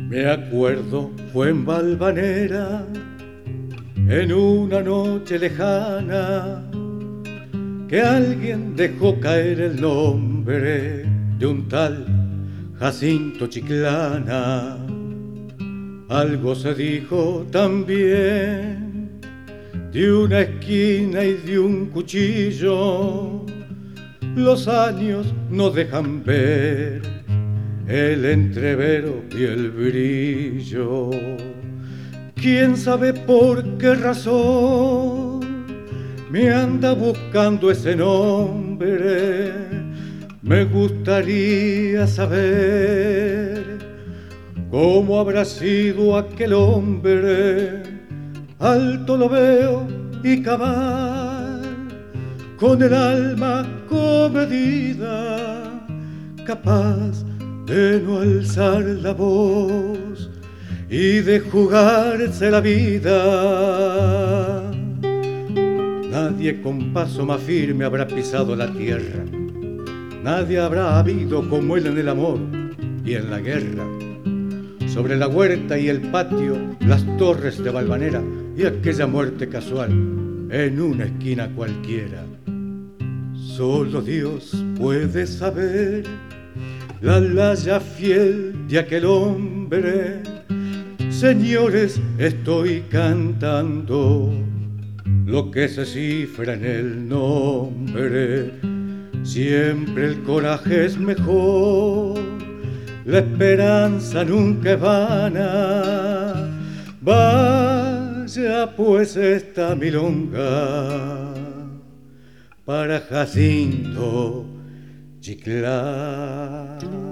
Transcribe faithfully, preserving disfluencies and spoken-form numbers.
Me acuerdo, fue en Valvanera, en una noche lejana, que alguien dejó caer el nombre de un tal Jacinto Chiclana. Algo se dijo también de una esquina y de un cuchillo. Los años no dejan ver el entrevero y el brillo. ¿Quién sabe por qué razón me anda buscando ese nombre? Me gustaría saber cómo habrá sido aquel hombre. Alto lo veo y cabal, con el alma comedida, capaz de no alzar la voz y de jugarse la vida. Nadie con paso más firme habrá pisado la tierra, nadie habrá habido como él en el amor y en la guerra. Sobre la huerta y el patio, las torres de Valvanera y aquella muerte casual en una esquina cualquiera. Solo Dios puede saber la laya fiel de aquel hombre. Señores, estoy cantando lo que se cifra en el nombre. Siempre el coraje es mejor, la esperanza nunca es vana. Vaya pues esta milonga para Jacinto Chiclana.